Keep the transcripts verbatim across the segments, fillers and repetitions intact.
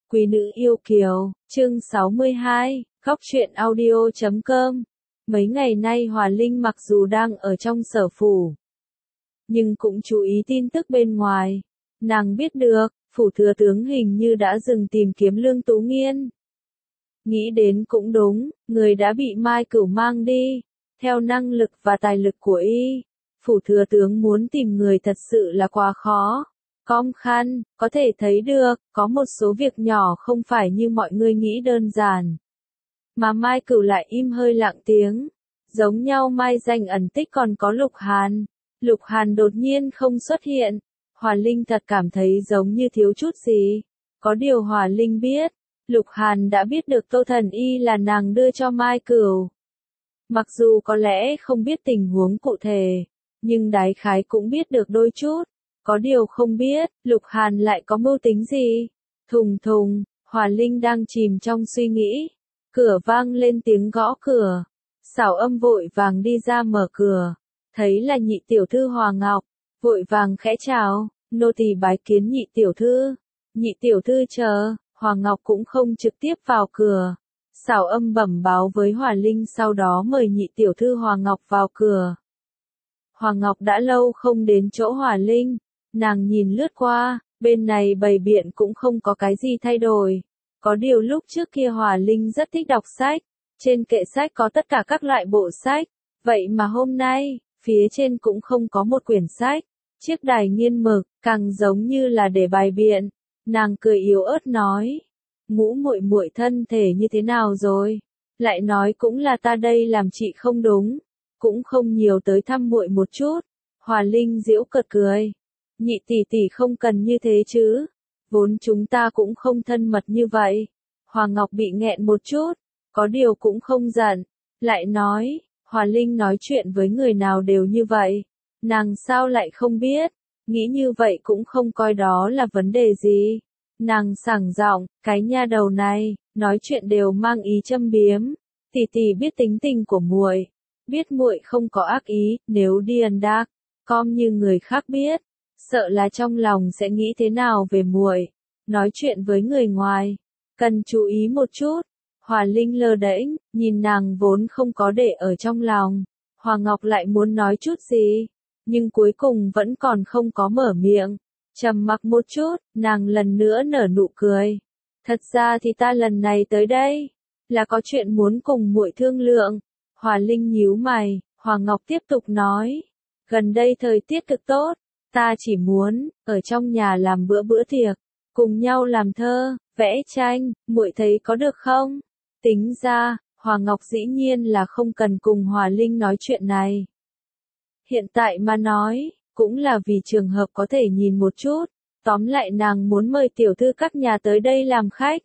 Quý nữ yêu kiều, chương sáu mươi hai, góc truyện audio chấm com. Mấy ngày nay Hòa Linh mặc dù đang ở trong sở phủ, nhưng cũng chú ý tin tức bên ngoài. Nàng biết được, phủ thừa tướng hình như đã dừng tìm kiếm Lương Tú Nghiên. Nghĩ đến cũng đúng, người đã bị Mai Cửu mang đi. Theo năng lực và tài lực của y, phủ thừa tướng muốn tìm người thật sự là quá khó. Com khăn, có thể thấy được, có một số việc nhỏ không phải như mọi người nghĩ đơn giản. Mà Mai Cửu lại im hơi lặng tiếng. Giống nhau Mai Danh ẩn tích còn có Lục Hàn. Lục Hàn đột nhiên không xuất hiện. Hòa Linh thật cảm thấy giống như thiếu chút gì. Có điều Hòa Linh biết, Lục Hàn đã biết được Tô Thần Y là nàng đưa cho Mai Cửu. Mặc dù có lẽ không biết tình huống cụ thể, nhưng đại khái cũng biết được đôi chút. Có điều không biết, Lục Hàn lại có mưu tính gì? Thùng thùng, Hòa Linh đang chìm trong suy nghĩ. Cửa vang lên tiếng gõ cửa. Xảo Âm vội vàng đi ra mở cửa. Thấy là nhị tiểu thư Hòa Ngọc. Vội vàng khẽ chào, nô tỳ bái kiến nhị tiểu thư. Nhị tiểu thư chờ, Hòa Ngọc cũng không trực tiếp vào cửa. Xảo Âm bẩm báo với Hòa Linh sau đó mời nhị tiểu thư Hòa Ngọc vào cửa. Hòa Ngọc đã lâu không đến chỗ Hòa Linh. Nàng nhìn lướt qua, bên này bày biện cũng không có cái gì thay đổi. Có điều lúc trước kia Hòa Linh rất thích đọc sách. Trên kệ sách có tất cả các loại bộ sách. Vậy mà hôm nay, phía trên cũng không có một quyển sách. Chiếc đài nghiên mực, càng giống như là để bày biện. Nàng cười yếu ớt nói. Ngũ muội muội thân thể như thế nào rồi? Lại nói cũng là ta đây làm chị không đúng. Cũng không nhiều tới thăm muội một chút. Hòa Linh giễu cợt cười. Nhị tỷ tỷ không cần như thế chứ. Vốn chúng ta cũng không thân mật như vậy. Hòa Ngọc bị nghẹn một chút. Có điều cũng không giận. Lại nói, Hòa Linh nói chuyện với người nào đều như vậy. Nàng sao lại không biết. Nghĩ như vậy cũng không coi đó là vấn đề gì. Nàng sảng giọng, cái nha đầu này, nói chuyện đều mang ý châm biếm. Tỷ tỷ biết tính tình của muội, biết muội không có ác ý, nếu đi ẩn đác, com như người khác biết, sợ là trong lòng sẽ nghĩ thế nào về muội. Nói chuyện với người ngoài, cần chú ý một chút. Hòa Linh lơ đễnh, nhìn nàng vốn không có để ở trong lòng. Hòa Ngọc lại muốn nói chút gì, nhưng cuối cùng vẫn còn không có mở miệng. Trầm mặc một chút, nàng lần nữa nở nụ cười. Thật ra thì ta lần này tới đây, là có chuyện muốn cùng muội thương lượng. Hòa Linh nhíu mày, Hòa Ngọc tiếp tục nói. Gần đây thời tiết cực tốt, ta chỉ muốn, ở trong nhà làm bữa bữa tiệc, cùng nhau làm thơ, vẽ tranh, muội thấy có được không? Tính ra, Hòa Ngọc dĩ nhiên là không cần cùng Hòa Linh nói chuyện này. Hiện tại mà nói, cũng là vì trường hợp có thể nhìn một chút. Tóm lại nàng muốn mời tiểu thư các nhà tới đây làm khách.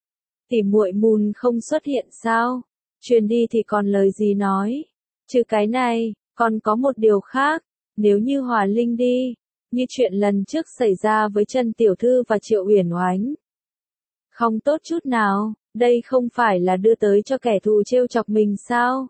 Tỷ muội mùn không xuất hiện sao? Truyền đi thì còn lời gì nói? Trừ cái này, còn có một điều khác. Nếu như Hòa Linh đi, như chuyện lần trước xảy ra với Trần tiểu thư và Triệu Uyển Oánh, không tốt chút nào. Đây không phải là đưa tới cho kẻ thù trêu chọc mình sao?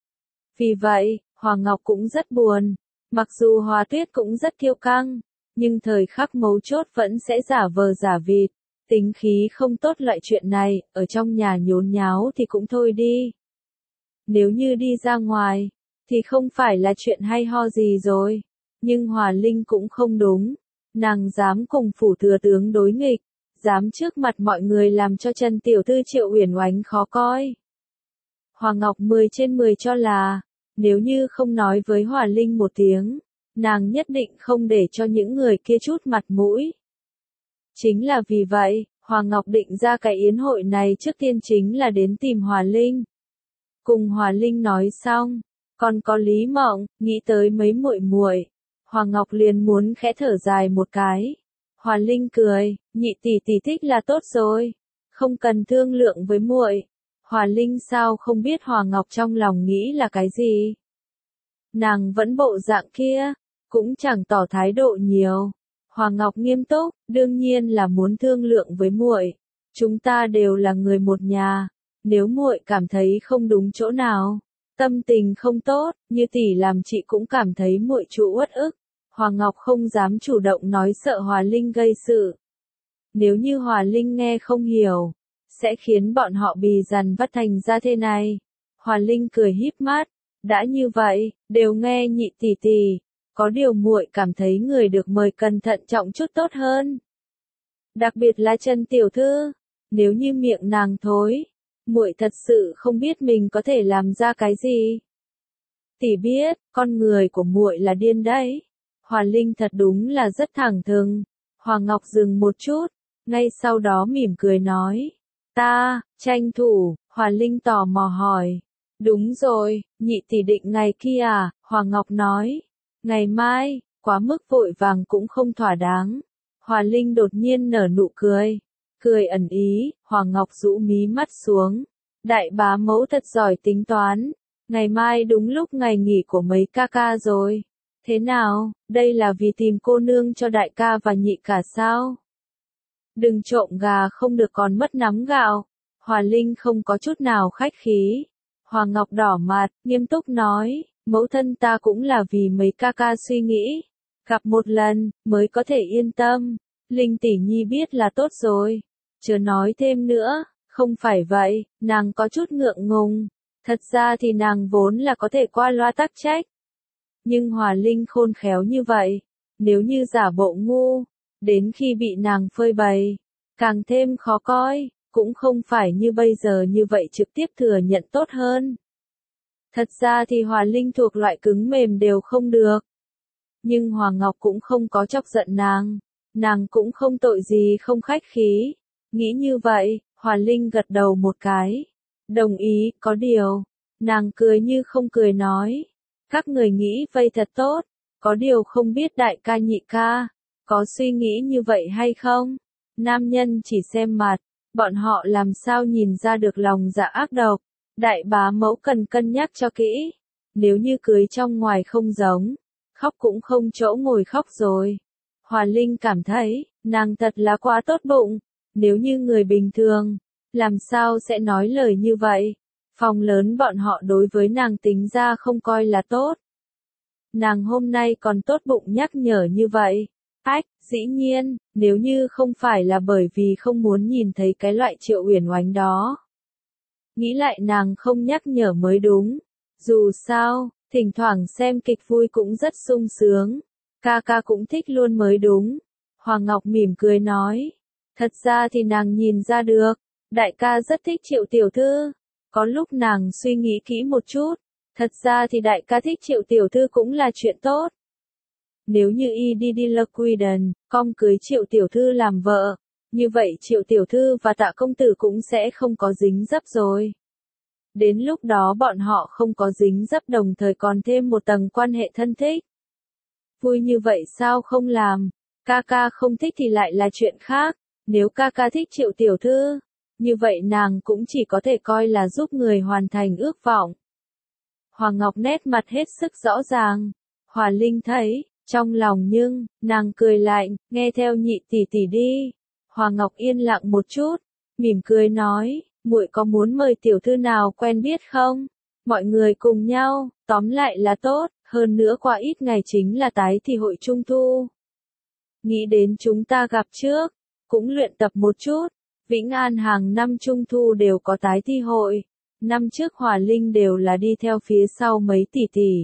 Vì vậy, Hòa Ngọc cũng rất buồn. Mặc dù Hòa Tuyết cũng rất kiêu căng, nhưng thời khắc mấu chốt vẫn sẽ giả vờ giả vịt. Tính khí không tốt loại chuyện này, ở trong nhà nhốn nháo thì cũng thôi đi. Nếu như đi ra ngoài, thì không phải là chuyện hay ho gì rồi. Nhưng Hòa Linh cũng không đúng. Nàng dám cùng phủ thừa tướng đối nghịch, dám trước mặt mọi người làm cho Trần tiểu thư Triệu Uyển Oánh khó coi. Hòa Ngọc mười trên mười cho là, nếu như không nói với Hòa Linh một tiếng, nàng nhất định không để cho những người kia chút mặt mũi. Chính là vì vậy, Hòa Ngọc định ra cái yến hội này trước tiên chính là đến tìm Hòa Linh. Cùng Hòa Linh nói xong, còn có Lý Mộng, nghĩ tới mấy muội muội, Hòa Ngọc liền muốn khẽ thở dài một cái. Hòa Linh cười, nhị tỷ tỷ thích là tốt rồi, không cần thương lượng với muội. Hòa Linh sao không biết Hòa Ngọc trong lòng nghĩ là cái gì? Nàng vẫn bộ dạng kia, cũng chẳng tỏ thái độ nhiều. Hòa Ngọc nghiêm túc, đương nhiên là muốn thương lượng với muội. Chúng ta đều là người một nhà, nếu muội cảm thấy không đúng chỗ nào, tâm tình không tốt, như tỷ làm chị cũng cảm thấy muội chủ uất ức. Hòa Ngọc không dám chủ động nói sợ Hòa Linh gây sự. Nếu như Hòa Linh nghe không hiểu, sẽ khiến bọn họ bì dằn vắt thành ra thế này. Hòa Linh cười híp mắt, đã như vậy, đều nghe nhị tỷ tỷ, có điều muội cảm thấy người được mời cần thận trọng chút tốt hơn. Đặc biệt là Trần tiểu thư, nếu như miệng nàng thối, muội thật sự không biết mình có thể làm ra cái gì. Tỷ biết, con người của muội là điên đấy. Hòa Linh thật đúng là rất thẳng thừng. Hòa Ngọc dừng một chút, ngay sau đó mỉm cười nói. Ta, tranh thủ, Hòa Linh tò mò hỏi. Đúng rồi, nhị tỷ định ngày kia à, Hòa Ngọc nói. Ngày mai, quá mức vội vàng cũng không thỏa đáng. Hòa Linh đột nhiên nở nụ cười. Cười ẩn ý, Hòa Ngọc rũ mí mắt xuống. Đại bá mẫu thật giỏi tính toán. Ngày mai đúng lúc ngày nghỉ của mấy ca ca rồi. Thế nào, đây là vì tìm cô nương cho đại ca và nhị cả sao? Đừng trộm gà không được còn mất nắm gạo. Hòa Linh không có chút nào khách khí. Hòa Ngọc đỏ mặt, nghiêm túc nói, mẫu thân ta cũng là vì mấy ca ca suy nghĩ. Gặp một lần, mới có thể yên tâm. Linh tỷ nhi biết là tốt rồi. Chớ nói thêm nữa, không phải vậy, nàng có chút ngượng ngùng. Thật ra thì nàng vốn là có thể qua loa tắc trách. Nhưng Hòa Linh khôn khéo như vậy, nếu như giả bộ ngu, đến khi bị nàng phơi bày, càng thêm khó coi, cũng không phải như bây giờ như vậy trực tiếp thừa nhận tốt hơn. Thật ra thì Hòa Linh thuộc loại cứng mềm đều không được. Nhưng Hòa Ngọc cũng không có chọc giận nàng, nàng cũng không tội gì không khách khí. Nghĩ như vậy, Hòa Linh gật đầu một cái. Đồng ý, có điều. Nàng cười như không cười nói. Các người nghĩ vây thật tốt, có điều không biết đại ca nhị ca, có suy nghĩ như vậy hay không? Nam nhân chỉ xem mặt, bọn họ làm sao nhìn ra được lòng dạ ác độc. Đại bá mẫu cần cân nhắc cho kỹ. Nếu như cưới trong ngoài không giống, khóc cũng không chỗ ngồi khóc rồi. Hòa Linh cảm thấy, nàng thật là quá tốt bụng. Nếu như người bình thường, làm sao sẽ nói lời như vậy? Phòng lớn bọn họ đối với nàng tính ra không coi là tốt. Nàng hôm nay còn tốt bụng nhắc nhở như vậy. Ách, dĩ nhiên, nếu như không phải là bởi vì không muốn nhìn thấy cái loại Triệu Uyển Oánh đó. Nghĩ lại nàng không nhắc nhở mới đúng. Dù sao, thỉnh thoảng xem kịch vui cũng rất sung sướng. Ca ca cũng thích luôn mới đúng. Hoàng Ngọc mỉm cười nói. Thật ra thì nàng nhìn ra được. Đại ca rất thích Triệu tiểu thư. Có lúc nàng suy nghĩ kỹ một chút. Thật ra thì đại ca thích Triệu tiểu thư cũng là chuyện tốt. Nếu như y đi đi Loquiden, con cưới Triệu tiểu thư làm vợ. Như vậy Triệu tiểu thư và Tạ công tử cũng sẽ không có dính dấp rồi. Đến lúc đó bọn họ không có dính dấp đồng thời còn thêm một tầng quan hệ thân thích. Vui như vậy sao không làm? Ca ca không thích thì lại là chuyện khác. Nếu ca ca thích Triệu tiểu thư, như vậy nàng cũng chỉ có thể coi là giúp người hoàn thành ước vọng. Hoàng Ngọc nét mặt hết sức rõ ràng. Hòa Linh thấy, trong lòng nhưng, nàng cười lạnh, nghe theo nhị tỷ tỷ đi. Hoàng Ngọc yên lặng một chút, mỉm cười nói, muội có muốn mời tiểu thư nào quen biết không? Mọi người cùng nhau, tóm lại là tốt, hơn nữa qua ít ngày chính là tái thi hội trung thu. Nghĩ đến chúng ta gặp trước, cũng luyện tập một chút. Vĩnh An hàng năm trung thu đều có tái thi hội. Năm trước Hòa Linh đều là đi theo phía sau mấy tỷ tỷ.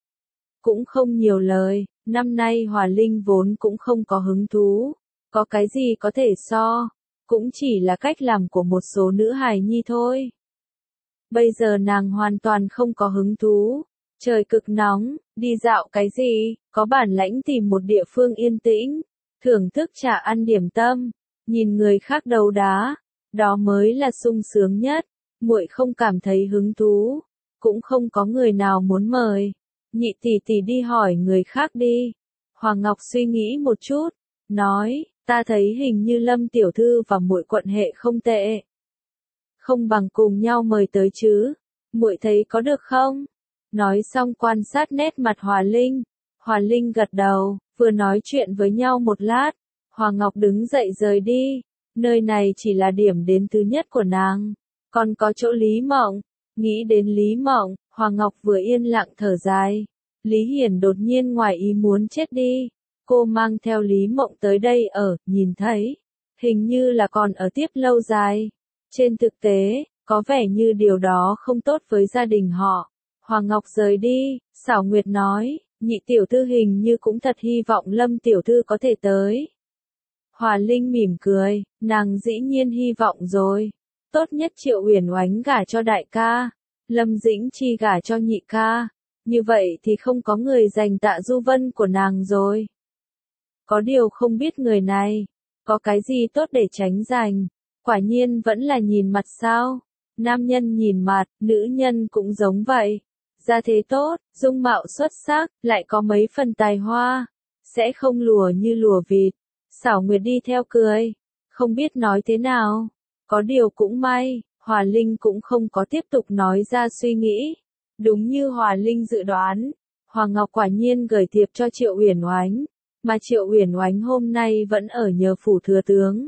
Cũng không nhiều lời, năm nay Hòa Linh vốn cũng không có hứng thú. Có cái gì có thể so, cũng chỉ là cách làm của một số nữ hài nhi thôi. Bây giờ nàng hoàn toàn không có hứng thú. Trời cực nóng, đi dạo cái gì, có bản lãnh tìm một địa phương yên tĩnh, thưởng thức trà ăn điểm tâm, nhìn người khác đấu đá, đó mới là sung sướng nhất. Muội không cảm thấy hứng thú, cũng không có người nào muốn mời. Nhị tỷ tỷ đi hỏi người khác đi. Hoàng Ngọc suy nghĩ một chút, nói, ta thấy hình như Lâm tiểu thư và muội quận hệ không tệ. Không bằng cùng nhau mời tới chứ, muội thấy có được không? Nói xong quan sát nét mặt Hòa Linh. Hòa Linh gật đầu, vừa nói chuyện với nhau một lát. Hoàng Ngọc đứng dậy rời đi. Nơi này chỉ là điểm đến thứ nhất của nàng. Còn có chỗ Lý Mộng. Nghĩ đến Lý Mộng, Hoàng Ngọc vừa yên lặng thở dài. Lý Hiển đột nhiên ngoài ý muốn chết đi. Cô mang theo Lý Mộng tới đây ở, nhìn thấy. hình như là còn ở tiếp lâu dài. Trên thực tế, có vẻ như điều đó không tốt với gia đình họ. Hoàng Ngọc rời đi, Xảo Nguyệt nói, nhị tiểu thư hình như cũng thật hy vọng Lâm tiểu thư có thể tới. Hòa Linh mỉm cười, nàng dĩ nhiên hy vọng rồi. Tốt nhất Triệu Uyển Oánh gả cho đại ca, Lâm Dĩnh Chi gả cho nhị ca. Như vậy thì không có người giành Tạ Du Vân của nàng rồi. Có điều không biết người này, có cái gì tốt để tránh giành. Quả nhiên vẫn là nhìn mặt sao. Nam nhân nhìn mặt, nữ nhân cũng giống vậy. Gia thế tốt, dung mạo xuất sắc, lại có mấy phần tài hoa. Sẽ không lùa như lùa vịt. Xảo Nguyệt đi theo cười. Không biết nói thế nào. Có điều cũng may, Hòa Linh cũng không có tiếp tục nói ra suy nghĩ. Đúng như Hòa Linh dự đoán, Hoàng Ngọc quả nhiên gửi thiệp cho Triệu Uyển Oánh, mà Triệu Uyển Oánh hôm nay vẫn ở nhờ phủ thừa tướng.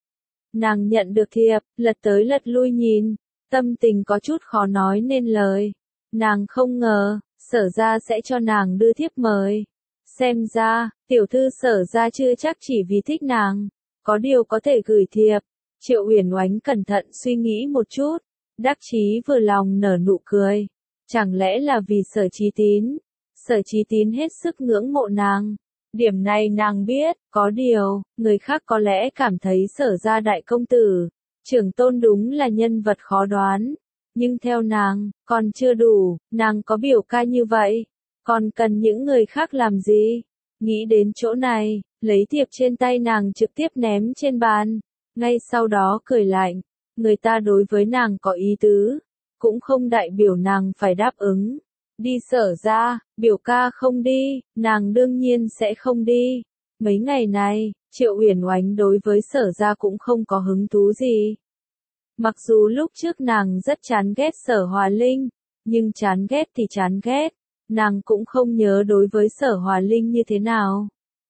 Nàng nhận được thiệp, lật tới lật lui nhìn, tâm tình có chút khó nói nên lời. Nàng không ngờ, Sở gia sẽ cho nàng đưa thiếp mời. Xem ra, tiểu thư Sở gia chưa chắc chỉ vì thích nàng, có điều có thể gửi thiệp. Triệu Uyển Oánh cẩn thận suy nghĩ một chút, đắc chí vừa lòng nở nụ cười. Chẳng lẽ là vì Sở Chí Tín? Sở Chí Tín hết sức ngưỡng mộ nàng. Điểm này nàng biết, có điều, người khác có lẽ cảm thấy Sở gia đại công tử, Trưởng Tôn đúng là nhân vật khó đoán. Nhưng theo nàng, còn chưa đủ, nàng có biểu ca như vậy, còn cần những người khác làm gì? Nghĩ đến chỗ này, lấy thiệp trên tay nàng trực tiếp ném trên bàn, ngay sau đó cười lạnh, người ta đối với nàng có ý tứ, cũng không đại biểu nàng phải đáp ứng. Đi Sở gia, biểu ca không đi, nàng đương nhiên sẽ không đi. Mấy ngày này, Triệu Uyển Oánh đối với Sở gia cũng không có hứng thú gì. Mặc dù lúc trước nàng rất chán ghét Sở Hòa Linh, nhưng chán ghét thì chán ghét, nàng cũng không nhớ đối với Sở Hòa Linh như thế nào.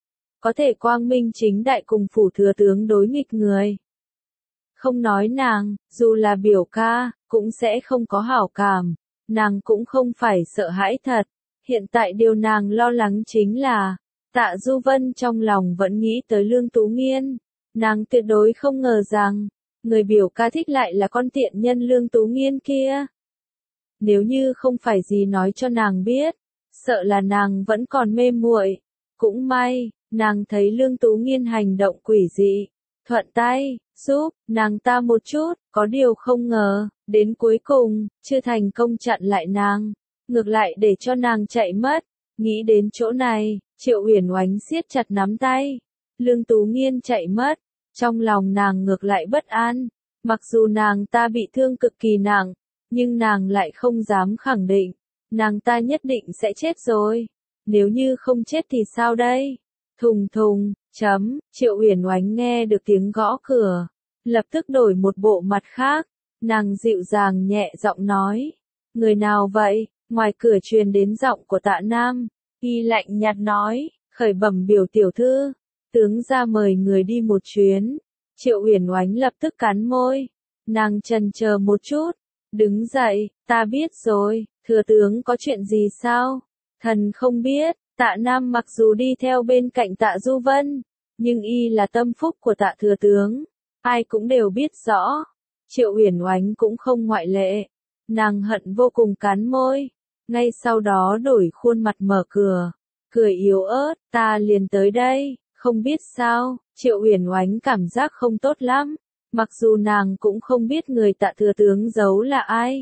Có thể quang minh chính đại cùng phủ thừa tướng đối nghịch người. Không nói nàng, dù là biểu ca, cũng sẽ không có hảo cảm, nàng cũng không phải sợ hãi thật. Hiện tại điều nàng lo lắng chính là, Tạ Du Vân trong lòng vẫn nghĩ tới Lương Tú Nghiên. Nàng tuyệt đối không ngờ rằng, người biểu ca thích lại là con tiện nhân Lương Tú Nghiên kia. Nếu như không phải gì nói cho nàng biết, sợ là nàng vẫn còn mê muội. Cũng may, nàng thấy Lương Tú Nghiên hành động quỷ dị, thuận tay, giúp nàng ta một chút, có điều không ngờ, đến cuối cùng, chưa thành công chặn lại nàng, ngược lại để cho nàng chạy mất. Nghĩ đến chỗ này, Triệu Uyển Oánh siết chặt nắm tay. Lương Tú Nghiên chạy mất, trong lòng nàng ngược lại bất an. Mặc dù nàng ta bị thương cực kỳ nặng, nhưng nàng lại không dám khẳng định, nàng ta nhất định sẽ chết rồi. Nếu như không chết thì sao đây? Thùng thùng, chấm, Triệu Uyển Oánh nghe được tiếng gõ cửa, lập tức đổi một bộ mặt khác, nàng dịu dàng nhẹ giọng nói, người nào vậy? Ngoài cửa truyền đến giọng của Tạ Nam, y lạnh nhạt nói, khởi bẩm biểu tiểu thư, tướng ra mời người đi một chuyến. Triệu Uyển Oánh lập tức cắn môi, nàng chần chờ một chút, đứng dậy, ta biết rồi, thừa tướng có chuyện gì sao? Thần không biết. Tạ Nam mặc dù đi theo bên cạnh Tạ Du Vân, nhưng y là tâm phúc của Tạ thừa tướng, ai cũng đều biết rõ. Triệu Uyển Oánh cũng không ngoại lệ, nàng hận vô cùng cắn môi, ngay sau đó đổi khuôn mặt mở cửa, cười yếu ớt, ta liền tới đây, không biết sao, Triệu Uyển Oánh cảm giác không tốt lắm, mặc dù nàng cũng không biết người Tạ thừa tướng giấu là ai.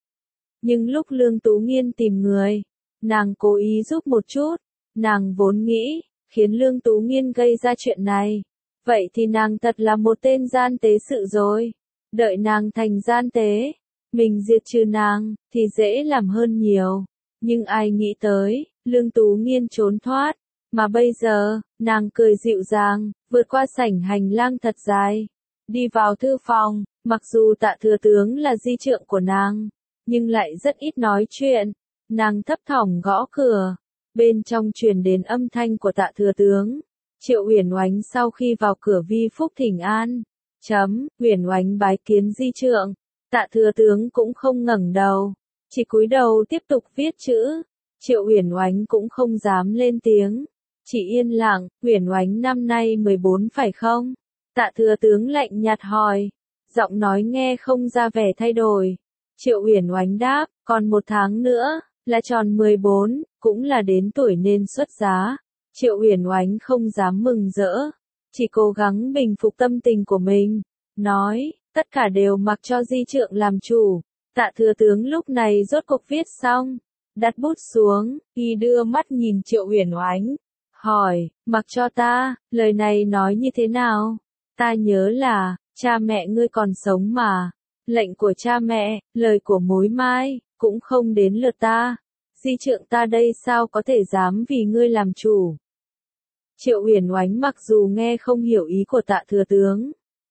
Nhưng lúc Lương Tú Nghiên tìm người, nàng cố ý giúp một chút. Nàng vốn nghĩ, khiến Lương Tú Nghiên gây ra chuyện này. Vậy thì nàng thật là một tên gian tế sự rồi. Đợi nàng thành gian tế, mình diệt trừ nàng, thì dễ làm hơn nhiều. Nhưng ai nghĩ tới, Lương Tú Nghiên trốn thoát. Mà bây giờ, nàng cười dịu dàng, vượt qua sảnh hành lang thật dài. Đi vào thư phòng, mặc dù Tạ thừa tướng là di trượng của nàng, nhưng lại rất ít nói chuyện. Nàng thấp thỏm gõ cửa. Bên trong truyền đến âm thanh của Tạ thừa tướng. Triệu Uyển Oánh sau khi vào cửa vi phúc thỉnh an. Chấm, Uyển Oánh bái kiến di trượng. Tạ thừa tướng cũng không ngẩng đầu, chỉ cúi đầu tiếp tục viết chữ. Triệu Uyển Oánh cũng không dám lên tiếng, chỉ yên lặng. Uyển Oánh năm nay mười bốn phải không? Tạ thừa tướng lạnh nhạt hỏi, giọng nói nghe không ra vẻ thay đổi. Triệu Uyển Oánh đáp, còn một tháng nữa, là tròn mười bốn, cũng là đến tuổi nên xuất giá. Triệu Uyển Oánh không dám mừng rỡ, chỉ cố gắng bình phục tâm tình của mình, nói, tất cả đều mặc cho di trượng làm chủ. Tạ thừa tướng lúc này rốt cuộc viết xong, đặt bút xuống, y đưa mắt nhìn Triệu Uyển Oánh, hỏi, mặc cho ta, lời này nói như thế nào? Ta nhớ là, cha mẹ ngươi còn sống mà, lệnh của cha mẹ, lời của mối mai, cũng không đến lượt ta, di trượng ta đây sao có thể dám vì ngươi làm chủ. Triệu Uyển Oánh mặc dù nghe không hiểu ý của Tạ thừa tướng,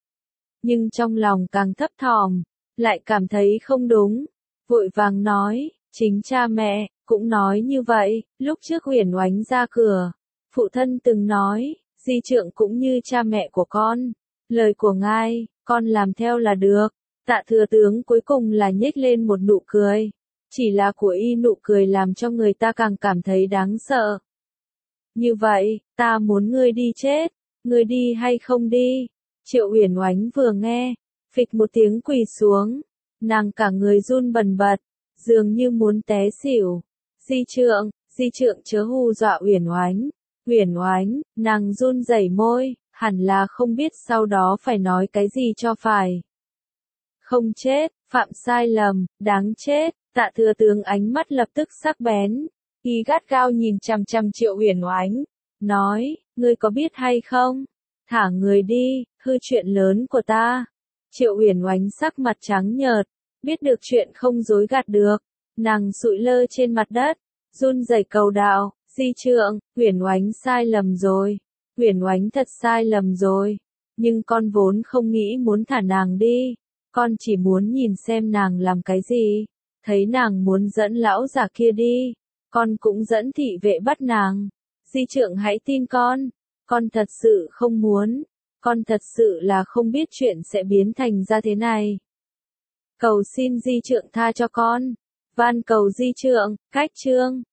nhưng trong lòng càng thấp thỏm, lại cảm thấy không đúng, vội vàng nói, chính cha mẹ, cũng nói như vậy, lúc trước Uyển Oánh ra cửa, phụ thân từng nói, di trượng cũng như cha mẹ của con, lời của ngài, con làm theo là được. Tạ thừa tướng cuối cùng là nhếch lên một nụ cười, chỉ là của y nụ cười làm cho người ta càng cảm thấy đáng sợ. Như vậy, ta muốn ngươi đi chết, ngươi đi hay không đi? Triệu Uyển Oánh vừa nghe, phịch một tiếng quỳ xuống, nàng cả người run bần bật, dường như muốn té xỉu. Di trượng, di trượng chớ hù dọa Uyển Oánh. Uyển Oánh, nàng run rẩy môi, hẳn là không biết sau đó phải nói cái gì cho phải. Không chết, phạm sai lầm, đáng chết. Tạ thừa tướng ánh mắt lập tức sắc bén, y gắt gao nhìn chằm chằm Triệu Uyển Oánh, nói, ngươi có biết hay không? Thả người đi, hư chuyện lớn của ta. Triệu Uyển Oánh sắc mặt trắng nhợt, biết được chuyện không dối gạt được, nàng sụi lơ trên mặt đất, run rẩy cầu đạo, di trượng, Uyển Oánh sai lầm rồi, Uyển Oánh thật sai lầm rồi, nhưng con vốn không nghĩ muốn thả nàng đi, con chỉ muốn nhìn xem nàng làm cái gì, thấy nàng muốn dẫn lão già kia đi, con cũng dẫn thị vệ bắt nàng, di trượng hãy tin con, con thật sự không muốn, con thật sự là không biết chuyện sẽ biến thành ra thế này. Cầu xin di trượng tha cho con, van cầu di trượng, cách chương.